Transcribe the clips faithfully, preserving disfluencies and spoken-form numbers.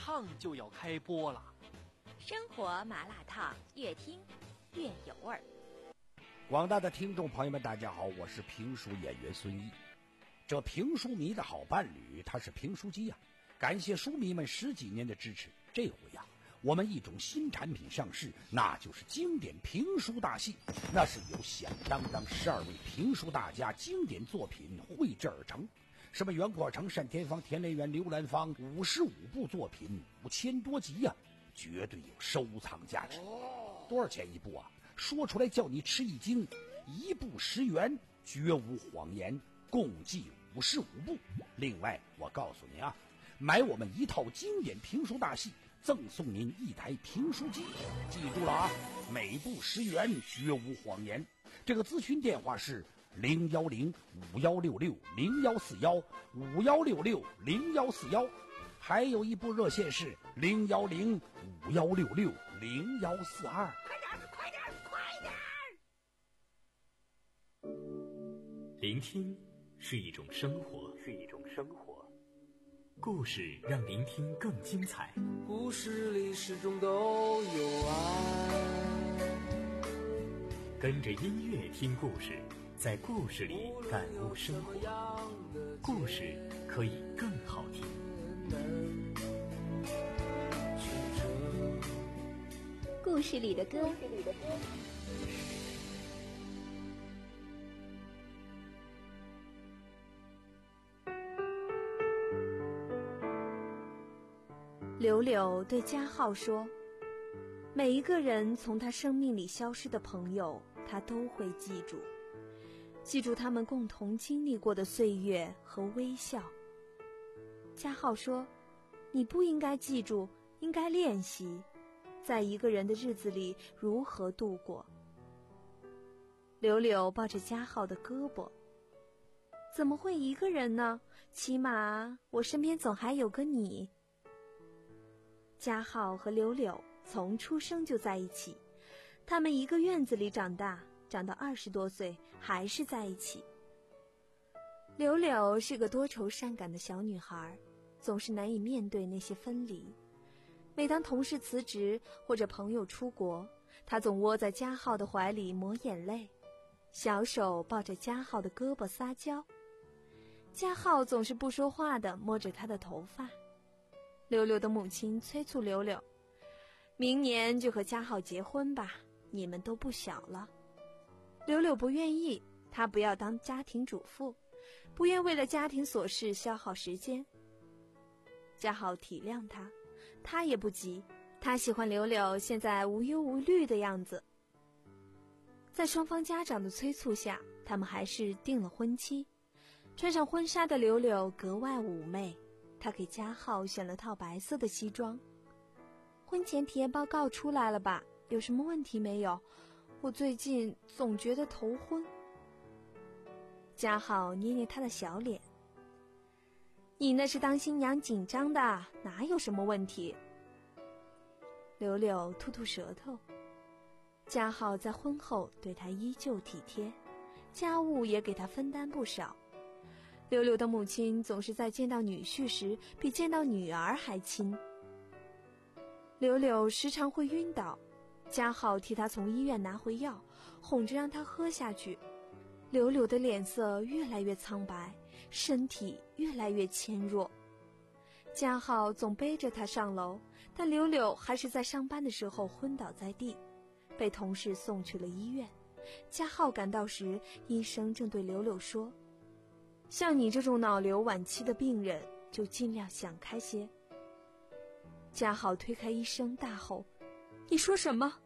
烫就要开播了。 生活麻辣烫，越听越有味儿。 广大的听众朋友们，大家好，我是评书演员孙毅。这评书迷的好伴侣，他是评书机呀、啊！感谢书迷们十几年的支持。这回呀、啊，我们一种新产品上市，那就是经典评书大戏。那是由响当当十二位评书大家经典作品绘制而成。什么袁阔成、单田芳、田连元、刘兰芳，五十五部作品，五千多集呀、啊，绝对有收藏价值。多少钱一部啊？说出来叫你吃一惊，一部十元，绝无谎言，共计五十五部。另外，我告诉你啊，买我们一套经典评书大戏，赠送您一台评书机。记住了啊，每部十元，绝无谎言。这个咨询电话是零幺零五幺六六零幺四幺五幺六六零幺四幺，还有一部热线是零幺零五幺六六零幺四二。 快点，快点，快点！ 聆听是一种生活，是一种生活。故事让聆听更精彩。 故事里始终都有爱。 跟着音乐听故事，在故事里感悟生活。故事可以更好听。 故事里的歌。 柳柳对嘉浩说，每一个人从他生命里消失的朋友，他都会记住，记住他们共同经历过的岁月和微笑。嘉浩说，你不应该记住，应该练习，在一个人的日子里如何度过。柳柳抱着嘉浩的胳膊，怎么会一个人呢？起码我身边总还有个你。嘉浩和柳柳从出生就在一起，他们一个院子里长大，长到二十多岁还是在一起。柳柳是个多愁善感的小女孩，总是难以面对那些分离。每当同事辞职或者朋友出国，她总窝在嘉浩的怀里抹眼泪，小手抱着嘉浩的胳膊撒娇。嘉浩总是不说话地摸着她的头发。柳柳的母亲催促柳柳，明年就和嘉浩结婚吧，你们都不小了。柳柳不愿意，她不要当家庭主妇，不愿为了家庭琐事消耗时间。嘉浩体谅她，他也不急，他喜欢柳柳现在无忧无虑的样子。在双方家长的催促下，他们还是定了婚期。穿上婚纱的柳柳格外妩媚，她给嘉浩选了套白色的西装。婚前体验报告出来了吧？有什么问题没有？我最近总觉得头昏。嘉浩捏捏她的小脸，你那是当新娘紧张的，哪有什么问题？柳柳吐吐舌头。嘉浩在婚后对她依旧体贴，家务也给她分担不少。柳柳的母亲总是在见到女婿时比见到女儿还亲。柳柳时常会晕倒，嘉浩替她从医院拿回药，哄着让她喝下去。柳柳的脸色越来越苍白，身体越来越纤弱。嘉浩总背着她上楼，但柳柳还是在上班的时候昏倒在地，被同事送去了医院。嘉浩赶到时，医生正对柳柳说，像你这种脑瘤晚期的病人，就尽量想开些。嘉浩推开医生，大吼，你说什么？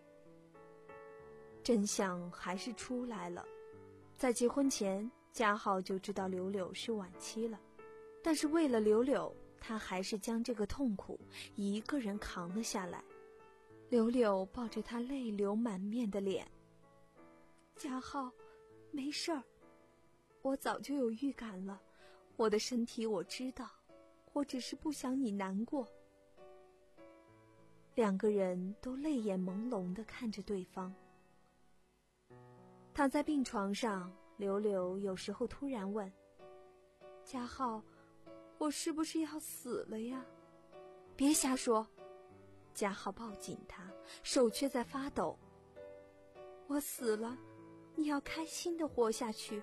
真相还是出来了。在结婚前，嘉浩就知道柳柳是晚期了，但是为了柳柳，他还是将这个痛苦一个人扛了下来。柳柳抱着他泪流满面的脸，嘉浩，没事儿，我早就有预感了，我的身体我知道，我只是不想你难过。两个人都泪眼朦胧地看着对方。躺在病床上，柳柳有时候突然问，嘉浩，我是不是要死了呀？ 别瞎说！嘉浩抱紧他，手却在发抖。我死了，你要开心地活下去。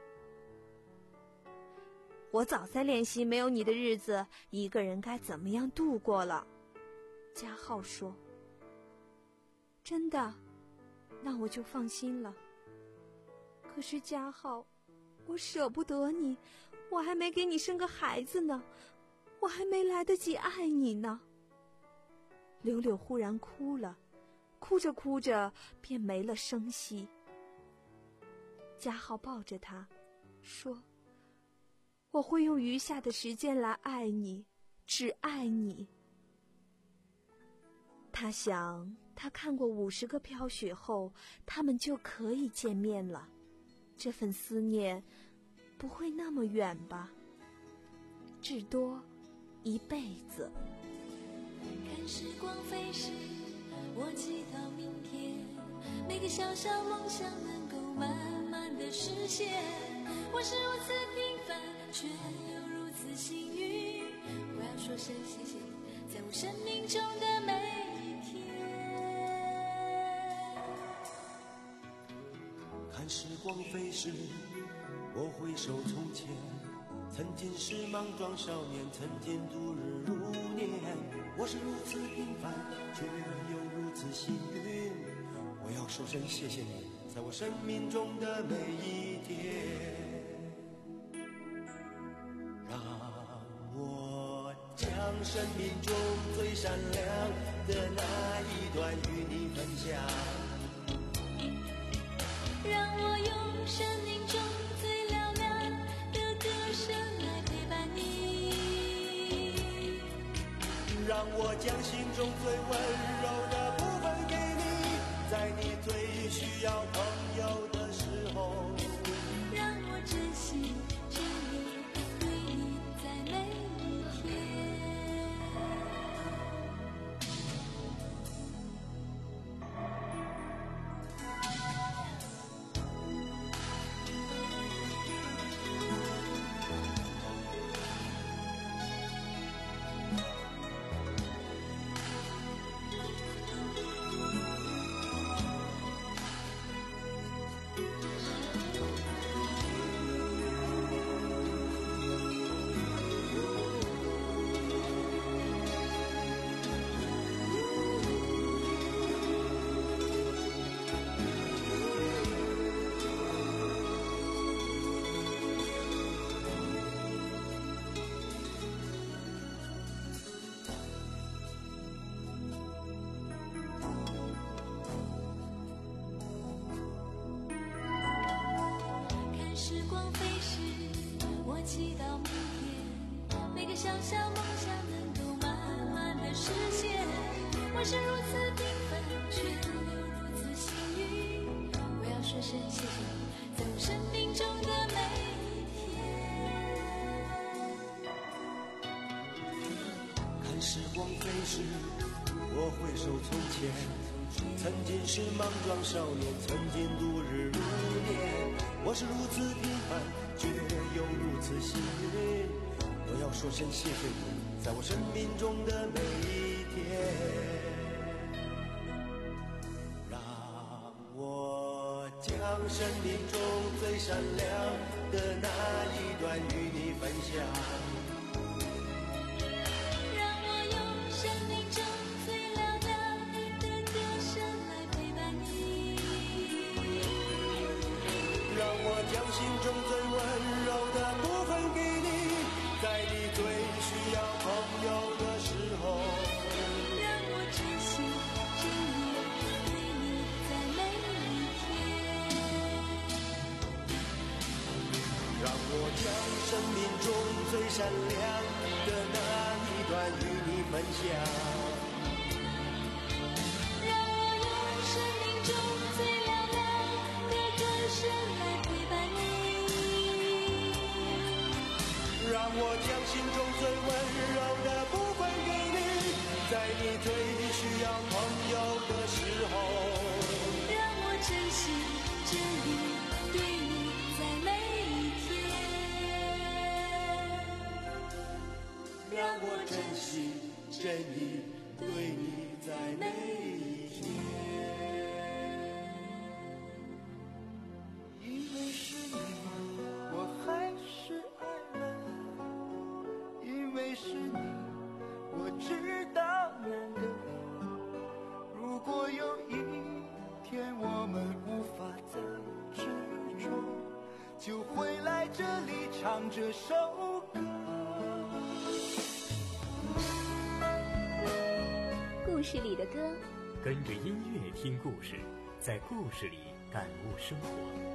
我早在练习没有你的日子，一个人该怎么样度过了。嘉浩说。真的？那我就放心了。可是嘉浩，我舍不得你，我还没给你生个孩子呢，我还没来得及爱你呢。柳柳忽然哭了，哭着哭着便没了声息。嘉浩抱着她说，我会用余下的时间来爱你，只爱你。他想，他看过五十个飘雪后，他们就可以见面了。这份思念不会那么远吧？至多一辈子。 看时光飞逝，我祈祷明天，每个小小梦想能够慢慢的实现。我是如此平凡，却又如此幸运。我要说声谢谢你，在我生命中的每一天。 看时光飞逝，我回首从前，曾经是莽撞少年，曾经度日如年。我是如此平凡，却又如此幸运。我要说声谢谢你，在我生命中的每一天。让我将生命中最闪亮的那一段与你分享， 让我用生命中最嘹亮的歌声来陪伴你， 让我将心中最温柔的部分给你，在你最需要朋友的时候， 让我真心真意对你在每一天。时光飞逝，我祈祷明天，每个小小梦想能够慢慢的实现。我是如此平凡，却又如此幸运。我要说声谢谢你，在我生命中的每一天。 看时光飞逝，我回首从前，曾经是莽撞少年，曾经度日如年。我是如此平凡，却又如此幸运。我要说声谢谢你，在我生命中的每一天。让我将生命中最闪亮的那一段与你分享， 让我用生命中最嘹亮的歌声来陪伴你， 让我将心中最温柔的部分给你，在你最需要朋友的时候， 让我真心真意对你在每一天。 让我将生命中最闪亮的那一段与你分享，让我将心中最温柔的部分给你，在你最需要朋友的时候， 让我真心真意对你在每一天， 让我真心真深意，对你在每一天。 因为是你，我还是爱了，因为是你，我知道难得。如果有一天我们无法再执着，就回来这里唱这首歌。 故事里的歌， 跟着音乐听故事，在故事里感悟生活。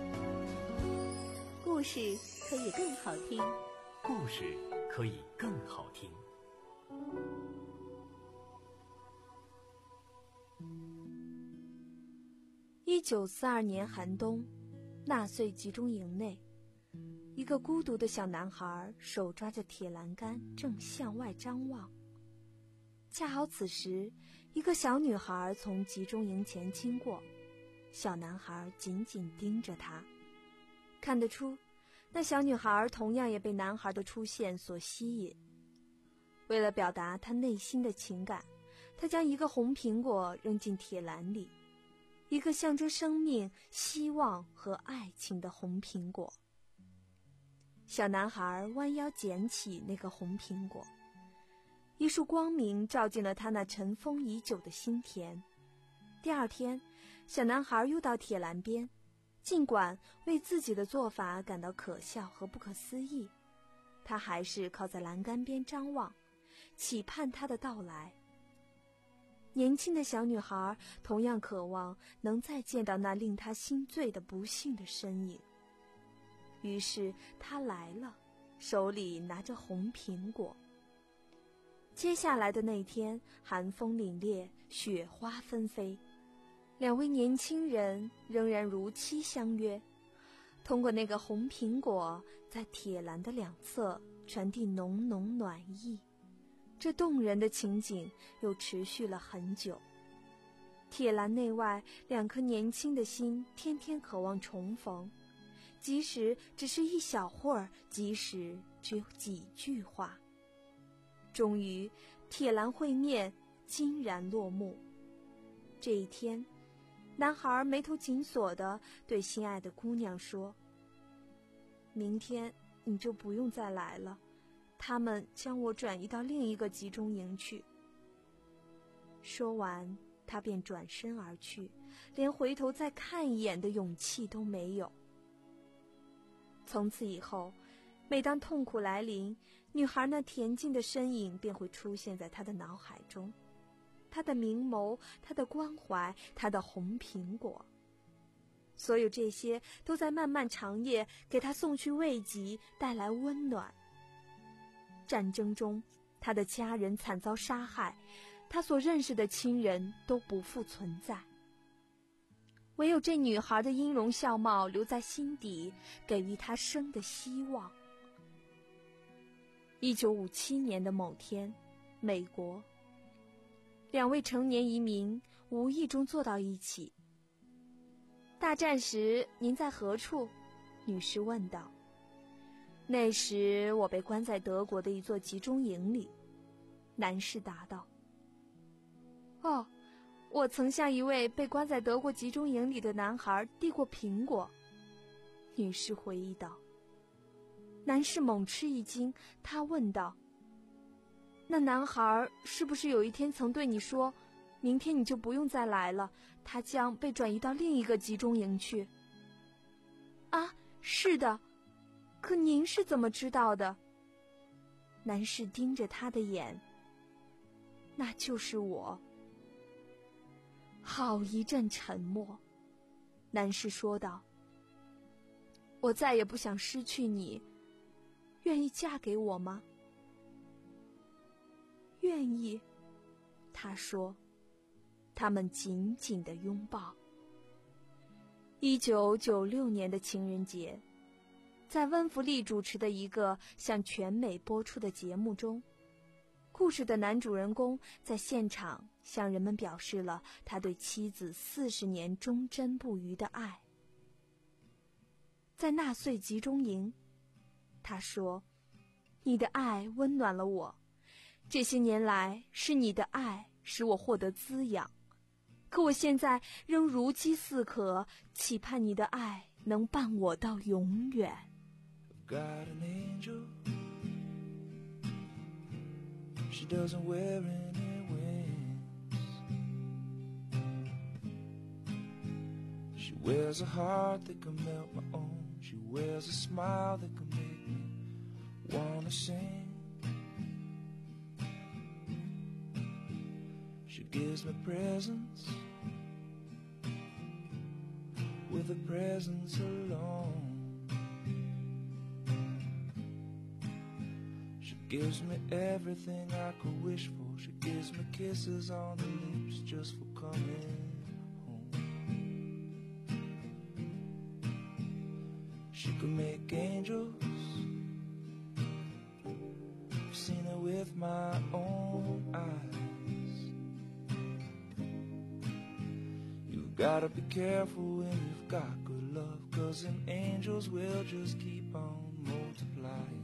故事可以更好听， 故事可以更好听。 一九四二年寒冬，纳粹集中营内，一个孤独的小男孩手抓着铁栏杆，正向外张望。恰好此时，一个小女孩从集中营前经过，小男孩紧紧盯着她，看得出，那小女孩同样也被男孩的出现所吸引。为了表达她内心的情感，她将一个红苹果扔进铁栏里，一个象征生命、希望和爱情的红苹果。小男孩弯腰捡起那个红苹果，一束光明照进了他那尘封已久的心田。第二天，小男孩又到铁栏边，尽管为自己的做法感到可笑和不可思议，他还是靠在栏杆边张望，期盼他的到来。年轻的小女孩同样渴望能再见到那令她心醉的不幸的身影。于是她来了，手里拿着红苹果。接下来的那天，寒风凛冽，雪花纷飞，两位年轻人仍然如期相约，通过那个红苹果，在铁栏的两侧传递浓浓暖意。这动人的情景又持续了很久。铁栏内外，两颗年轻的心天天渴望重逢，即使只是一小会儿，即使只有几句话。终于，铁栏会面惊然落幕。这一天，男孩眉头紧锁地对心爱的姑娘说：“明天你就不用再来了，他们将我转移到另一个集中营去。”说完，他便转身而去，连回头再看一眼的勇气都没有。从此以后，每当痛苦来临，女孩那恬静的身影便会出现在他的脑海中，她的明眸，她的关怀，她的红苹果，所有这些都在漫漫长夜给他送去慰藉，带来温暖。战争中，他的家人惨遭杀害，他所认识的亲人都不复存在，唯有这女孩的音容笑貌留在心底，给予他生的希望。一九五七年的某天，美国，两位成年移民无意中坐到一起。大战时您在何处？女士问道。那时我被关在德国的一座集中营里，男士答道。哦，我曾向一位被关在德国集中营里的男孩递过苹果，女士回忆道。男士猛吃一惊，他问道：“那男孩是不是有一天曾对你说，明天你就不用再来了，他将被转移到另一个集中营去？”啊，是的，可您是怎么知道的？男士盯着他的眼。那就是我。好一阵沉默，男士说道：“我再也不想失去你。愿意嫁给我吗？”愿意，他说。他们紧紧地拥抱。一九九六年的情人节，在温弗利主持的一个向全美播出的节目中，故事的男主人公在现场向人们表示了他对妻子四十年忠贞不渝的爱。在纳粹集中营，他说：“你的爱温暖了我， 这些年来，是你的爱使我获得滋养，可我现在仍如饥似渴，期盼你的爱能伴我到永远。 Got an angel, she doesn't wear any wings. She wears a heart that can melt my own. She wears a smile that can make me wanna sing. She gives me presents with a presence alone. She gives me everything I could wish for. She gives me kisses on the lips just for coming home. She could make angels. I've seen her with my own eyes. You've gotta be careful when you've got good love, 'cause them angels will just keep on multiplying.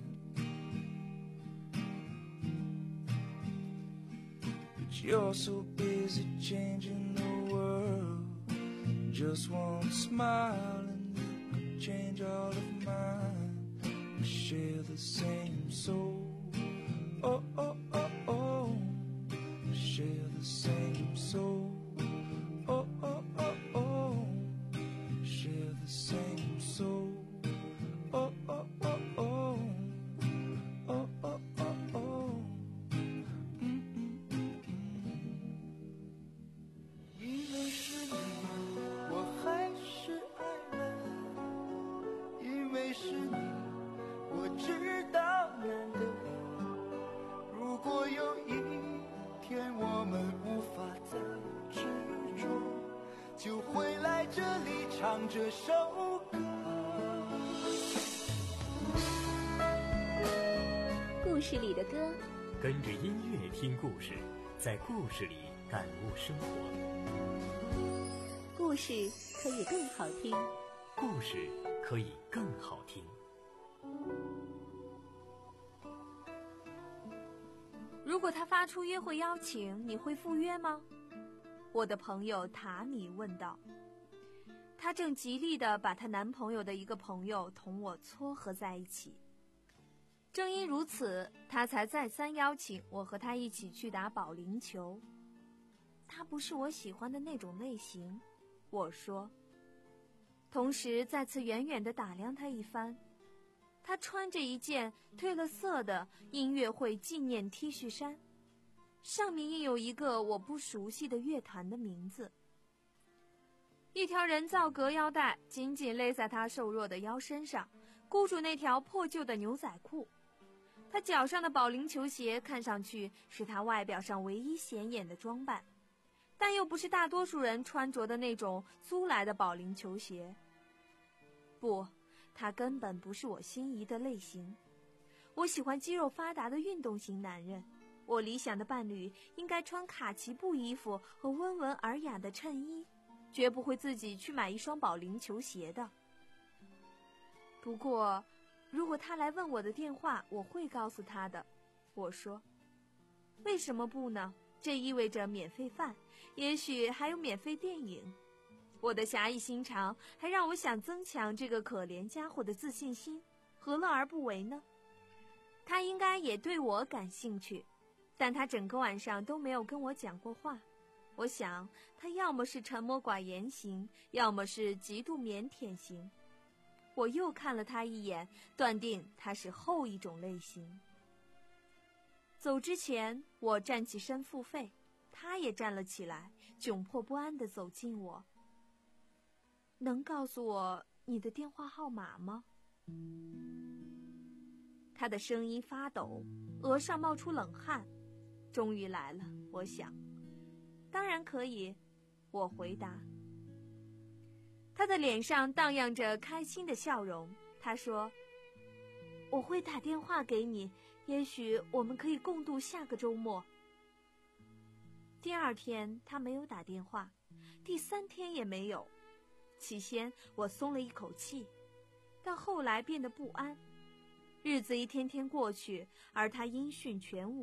You're so busy changing the world. Just one smile and you could change all of mine. We share the same soul. Oh, oh, oh, oh. We share the same soul. Oh, oh, oh, oh. We share the same soul. Oh, oh, oh, oh. Oh, oh, oh, oh. 因为是你，我还是爱了。因为是你，我知道难得。如果有一天我们无法再执着，就会来这里唱这首歌。 故事里的歌， 跟着音乐听故事，在故事里感悟生活。 故事可以更好听， 故事可以更好听。 如果他发出约会邀请，你会赴约吗？我的朋友塔米问道。她正极力地把她男朋友的一个朋友同我撮合在一起。正因如此，她才再三邀请我和她一起去打保龄球。她不是我喜欢的那种类型，我说。同时再次远远地打量她一番。她穿着一件褪了色的音乐会纪念 T 恤衫，上面印有一个我不熟悉的乐团的名字。一条人造革腰带紧紧勒在她瘦弱的腰身上，箍住那条破旧的牛仔裤。她脚上的保龄球鞋看上去是她外表上唯一显眼的装扮，但又不是大多数人穿着的那种租来的保龄球鞋。不，他根本不是我心仪的类型。我喜欢肌肉发达的运动型男人，我理想的伴侣应该穿卡其布衣服和温文尔雅的衬衣，绝不会自己去买一双保龄球鞋的。不过如果他来问我的电话，我会告诉他的。我说，为什么不呢？这意味着免费饭，也许还有免费电影。我的侠义心肠还让我想增强这个可怜家伙的自信心，何乐而不为呢？他应该也对我感兴趣，但他整个晚上都没有跟我讲过话。我想他要么是沉默寡言型，要么是极度腼腆型。我又看了他一眼，断定他是后一种类型。走之前，我站起身付费，他也站了起来，窘迫不安地走近我。能告诉我你的电话号码吗？他的声音发抖，额上冒出冷汗。终于来了，我想。当然可以，我回答。他的脸上荡漾着开心的笑容。他说，我会打电话给你，也许我们可以共度下个周末。第二天他没有打电话，第三天也没有。起先我松了一口气，但后来变得不安。日子一天天过去，而他音讯全无。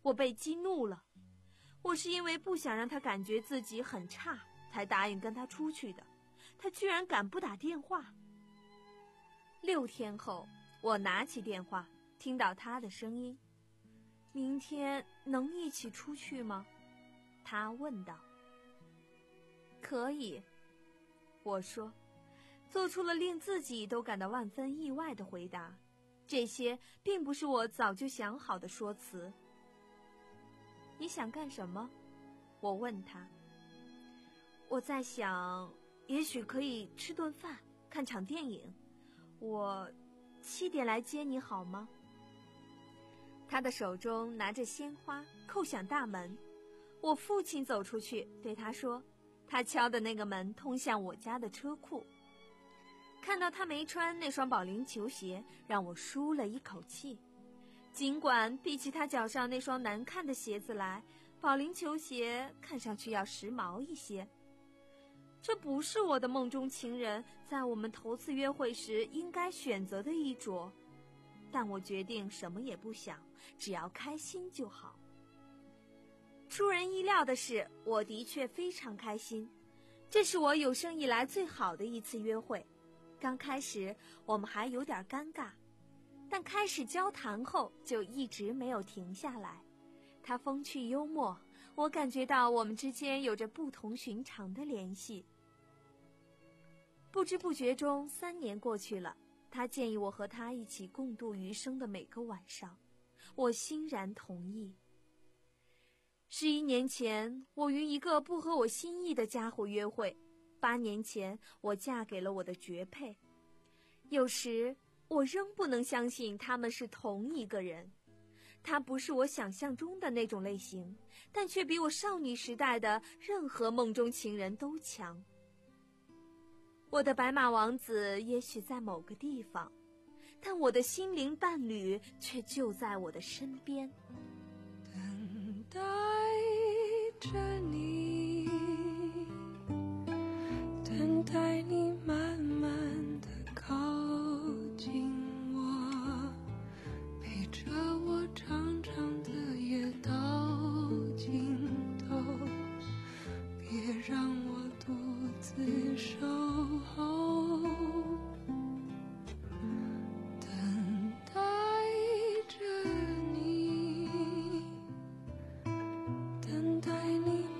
我被激怒了。我是因为不想让他感觉自己很差，才答应跟他出去的。他居然敢不打电话。六天后，我拿起电话，听到他的声音：“明天能一起出去吗？”他问道。可以，我说，做出了令自己都感到万分意外的回答。这些并不是我早就想好的说辞。你想干什么？我问他。我在想，也许可以吃顿饭，看场电影。我七点来接你好吗？他的手中拿着鲜花，叩响大门。我父亲走出去，对他说，他敲的那个门通向我家的车库。看到他没穿那双保龄球鞋，让我舒了一口气。尽管比起他脚上那双难看的鞋子来，保龄球鞋看上去要时髦一些。这不是我的梦中情人在我们头次约会时应该选择的衣着，但我决定什么也不想，只要开心就好。出人意料的是，我的确非常开心。这是我有生以来最好的一次约会。刚开始我们还有点尴尬，但开始交谈后就一直没有停下来。他风趣幽默，我感觉到我们之间有着不同寻常的联系。不知不觉中，三年过去了。他建议我和他一起共度余生的每个晚上，我欣然同意。十一年前，我与一个不合我心意的家伙约会；八年前，我嫁给了我的绝配。有时，我仍不能相信他们是同一个人。他不是我想象中的那种类型，但却比我少女时代的任何梦中情人都强。我的白马王子也许在某个地方，但我的心灵伴侣却就在我的身边。 等待着你，等待你慢慢地靠近我，陪着我长长的夜到尽头，别让我独自守候。等待着你，等待你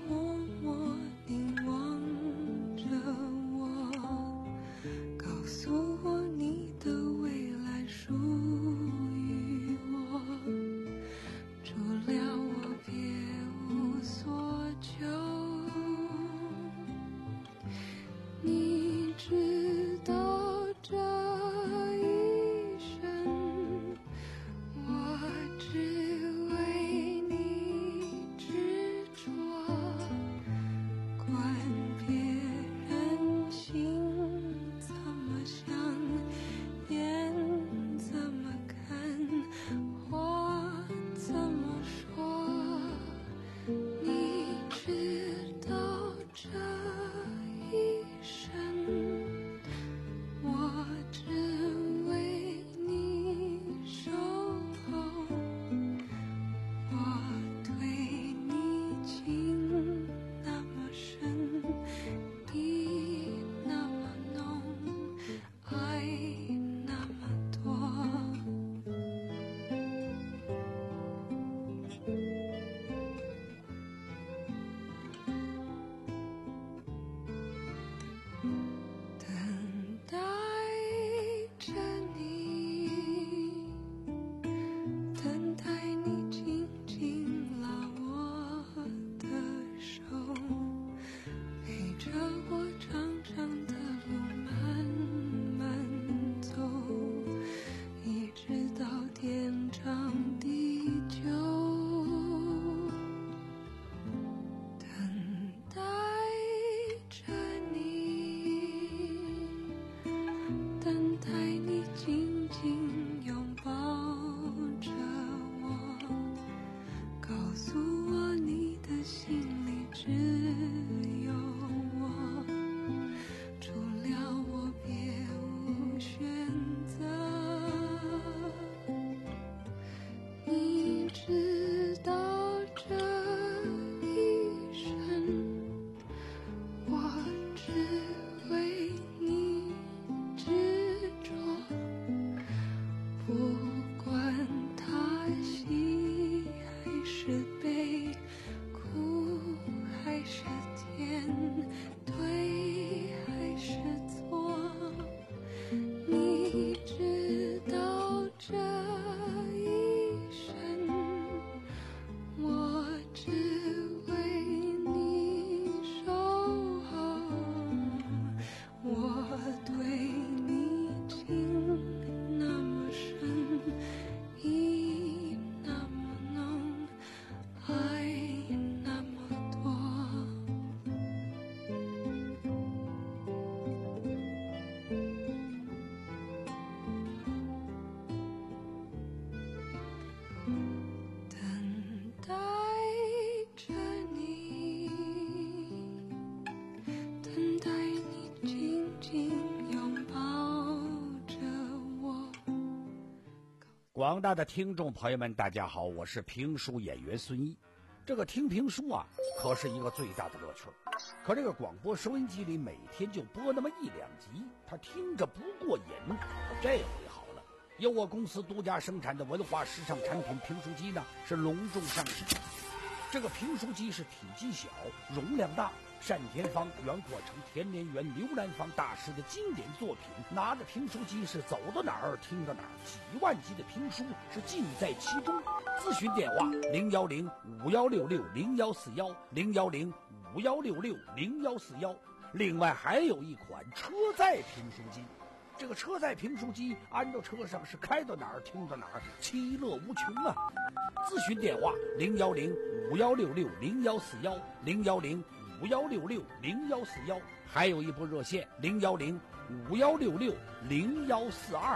广大的听众朋友们，大家好，我是评书演员孙一。这个听评书啊，可是一个最大的乐趣。可这个广播收音机里每天就播那么一两集，他听着不过瘾。这回好了，由我公司独家生产的文化时尚产品评书机呢，是隆重上市。这个评书机是体积小，容量大，单田芳、袁阔成、田连元、刘兰芳大师的经典作品。拿着评书机是走到哪儿听到哪儿，几万集的评书是尽在其中。咨询电话零幺零五幺六六零幺四幺零幺零五幺六六零幺四幺。另外还有一款车载评书机。这个车载评书机安到车上是开到哪儿听到哪儿，其乐无穷啊！咨询电话零幺零五幺六六零幺四幺零幺零五幺六六零幺四幺，还有一部热线零幺零五幺六六零幺四二。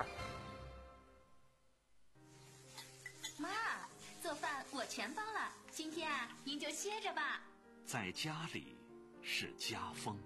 妈，做饭我全包了，今天啊，您就歇着吧。 在家里是家风。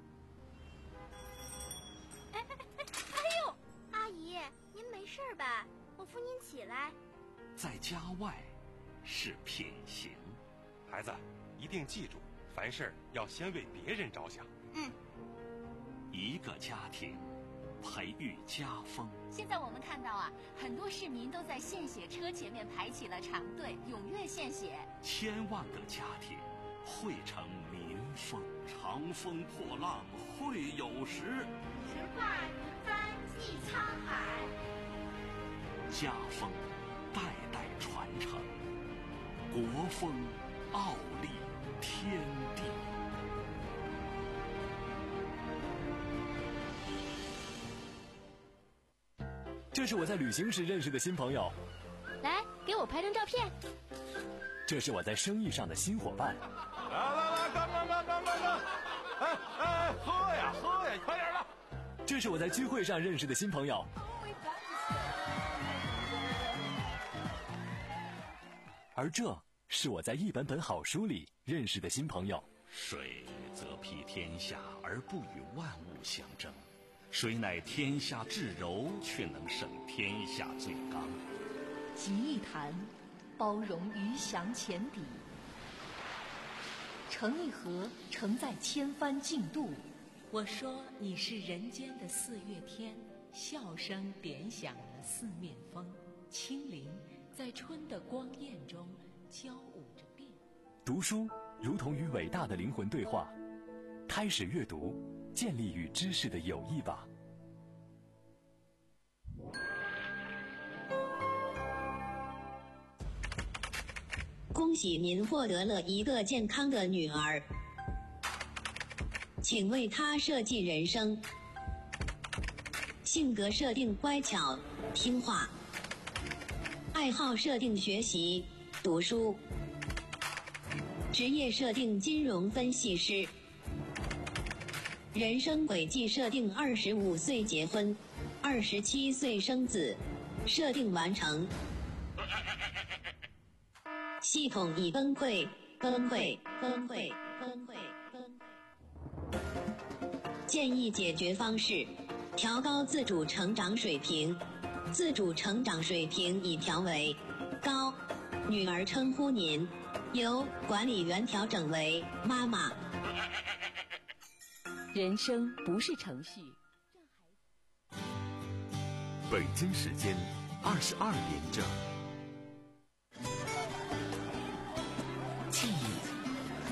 哎哎哎哎呦，阿姨，您没事吧？我扶您起来。 在家外是品行。 孩子，一定记住，凡事要先为别人着想。 嗯。 一个家庭培育家风。 现在我们看到啊，很多市民都在献血车前面排起了长队，踊跃献血。 千万个家庭汇成民风。长风破浪会有时， 直挂云帆济沧海。 家风代代传承，国风傲立天地。 这是我在旅行时认识的新朋友， 来给我拍张照片。 这是我在生意上的新伙伴。 来来来，干干干干干干！哎哎，喝呀喝呀，快点的！ 这是我在聚会上认识的新朋友。而这是我在一本本好书里认识的新朋友。 水则披天下而不与万物相争，谁乃天下至柔，却能胜天下最刚。 集一谈，包容鱼翔浅底；成一河，承载千帆竞渡。 我说你是人间的四月天，笑声点响了四面风，清灵在春的光艳中交舞着变。 读书如同与伟大的灵魂对话，开始阅读，建立与知识的友谊吧。 恭喜您获得了一个健康的女儿，请为她设计人生。性格设定乖巧听话，爱好设定学习读书，职业设定金融分析师，人生轨迹设定二十五岁结婚，二十七岁生子，设定完成。系统已崩溃，崩溃，崩溃，崩溃，崩溃。建议解决方式：调高自主成长水平。自主成长水平已调为高。女儿称呼您，由管理员调整为妈妈。 人生不是程序。 北京时间二十二点整。